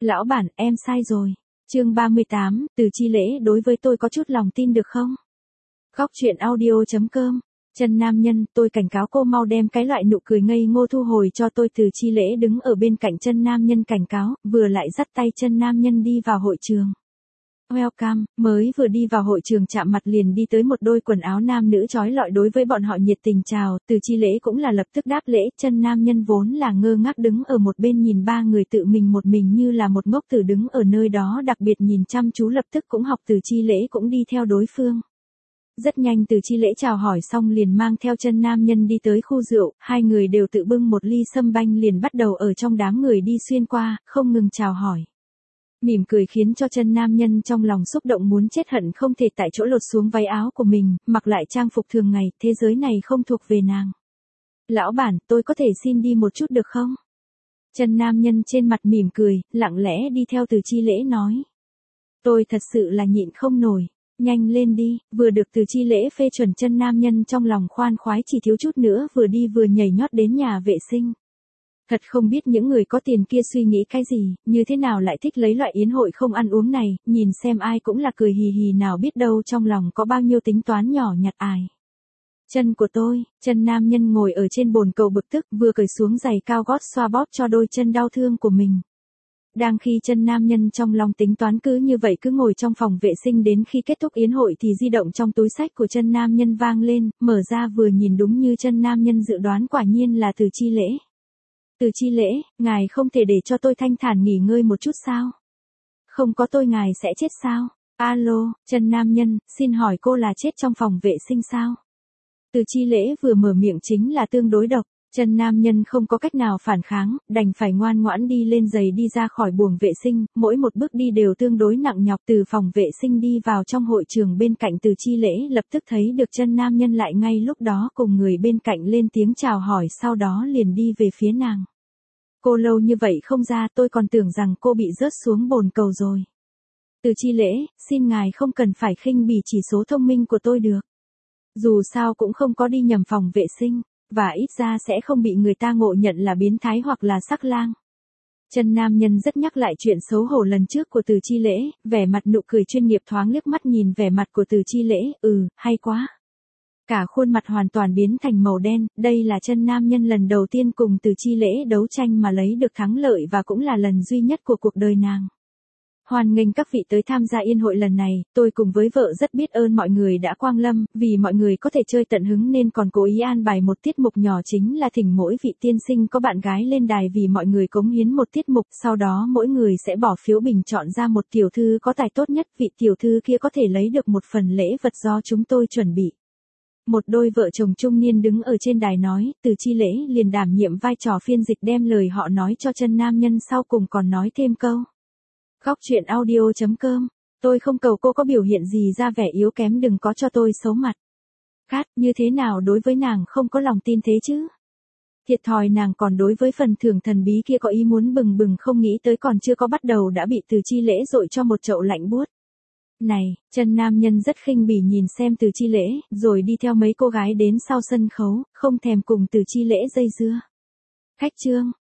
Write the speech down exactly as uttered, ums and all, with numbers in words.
Lão bản, em sai rồi. Chương ba mươi tám, Từ Chi Lễ đối với tôi có chút lòng tin được không? Góc truyện audio chấm com. Chân nam nhân, tôi cảnh cáo cô mau đem cái loại nụ cười ngây ngô thu hồi cho tôi. Từ Chi Lễ đứng ở bên cạnh chân nam nhân cảnh cáo, vừa lại dắt tay chân nam nhân đi vào hội trường. Welcome, mới vừa đi vào hội trường chạm mặt liền đi tới một đôi quần áo nam nữ chói lọi đối với bọn họ nhiệt tình chào. Từ Chi Lễ cũng là lập tức đáp lễ. Chân nam nhân vốn là ngơ ngác đứng ở một bên nhìn ba người tự mình một mình như là một ngốc tử đứng ở nơi đó đặc biệt nhìn chăm chú, lập tức cũng học Từ Chi Lễ cũng đi theo đối phương. Rất nhanh Từ Chi Lễ chào hỏi xong liền mang theo chân nam nhân đi tới khu rượu, hai người đều tự bưng một ly sâm banh liền bắt đầu ở trong đám người đi xuyên qua, không ngừng chào hỏi. Mỉm cười khiến cho chân nam nhân trong lòng xúc động muốn chết, hận không thể tại chỗ lột xuống váy áo của mình, mặc lại trang phục thường ngày, thế giới này không thuộc về nàng. Lão bản, tôi có thể xin đi một chút được không? Chân nam nhân trên mặt mỉm cười, lặng lẽ đi theo Từ Chi Lễ nói. Tôi thật sự là nhịn không nổi. Nhanh lên đi, vừa được Từ Chi Lễ phê chuẩn chân nam nhân trong lòng khoan khoái chỉ thiếu chút nữa vừa đi vừa nhảy nhót đến nhà vệ sinh. Thật không biết những người có tiền kia suy nghĩ cái gì, như thế nào lại thích lấy loại yến hội không ăn uống này, nhìn xem ai cũng là cười hì hì, nào biết đâu trong lòng có bao nhiêu tính toán nhỏ nhặt ải. Chân của tôi, chân nam nhân ngồi ở trên bồn cầu bực tức vừa cởi xuống giày cao gót xoa bóp cho đôi chân đau thương của mình. Đang khi chân nam nhân trong lòng tính toán cứ như vậy cứ ngồi trong phòng vệ sinh đến khi kết thúc yến hội thì di động trong túi xách của chân nam nhân vang lên, mở ra vừa nhìn đúng như chân nam nhân dự đoán, quả nhiên là Từ Chi Lễ. Từ Chi Lễ, ngài không thể để cho tôi thanh thản nghỉ ngơi một chút sao? Không có tôi ngài sẽ chết sao? Alo, chân nam nhân, xin hỏi cô là chết trong phòng vệ sinh sao? Từ Chi Lễ vừa mở miệng chính là tương đối độc. Chân nam nhân không có cách nào phản kháng, đành phải ngoan ngoãn đi lên giày đi ra khỏi buồng vệ sinh, mỗi một bước đi đều tương đối nặng nhọc. Từ phòng vệ sinh đi vào trong hội trường bên cạnh Từ Chi Lễ lập tức thấy được chân nam nhân lại ngay lúc đó cùng người bên cạnh lên tiếng chào hỏi, sau đó liền đi về phía nàng. Cô lâu như vậy không ra, tôi còn tưởng rằng cô bị rớt xuống bồn cầu rồi. Từ Chi Lễ, xin ngài không cần phải khinh bỉ chỉ số thông minh của tôi được. Dù sao cũng không có đi nhầm phòng vệ sinh. Và ít ra sẽ không bị người ta ngộ nhận là biến thái hoặc là sắc lang. Chân nam nhân rất nhắc lại chuyện xấu hổ lần trước của Từ Chi Lễ, vẻ mặt nụ cười chuyên nghiệp thoáng liếc mắt nhìn vẻ mặt của Từ Chi Lễ, ừ, hay quá. Cả khuôn mặt hoàn toàn biến thành màu đen, đây là chân nam nhân lần đầu tiên cùng Từ Chi Lễ đấu tranh mà lấy được thắng lợi và cũng là lần duy nhất của cuộc đời nàng. Hoan nghênh các vị tới tham gia yến hội lần này, tôi cùng với vợ rất biết ơn mọi người đã quang lâm, vì mọi người có thể chơi tận hứng nên còn cố ý an bài một tiết mục nhỏ, chính là thỉnh mỗi vị tiên sinh có bạn gái lên đài vì mọi người cống hiến một tiết mục, sau đó mỗi người sẽ bỏ phiếu bình chọn ra một tiểu thư có tài tốt nhất, vị tiểu thư kia có thể lấy được một phần lễ vật do chúng tôi chuẩn bị. Một đôi vợ chồng trung niên đứng ở trên đài nói, Từ Chi Lễ liền đảm nhiệm vai trò phiên dịch đem lời họ nói cho chân nam nhân, sau cùng còn nói thêm câu. Góc truyện audio chấm com, tôi không cầu cô có biểu hiện gì ra vẻ yếu kém, đừng có cho tôi xấu mặt. Cát, như thế nào đối với nàng không có lòng tin thế chứ? Thiệt thòi nàng còn đối với phần thưởng thần bí kia có ý muốn bừng bừng, không nghĩ tới còn chưa có bắt đầu đã bị Từ Chi Lễ dội cho một chậu lạnh buốt. Này, chân nam nhân rất khinh bỉ nhìn xem Từ Chi Lễ, rồi đi theo mấy cô gái đến sau sân khấu, không thèm cùng Từ Chi Lễ dây dưa. Khách trương,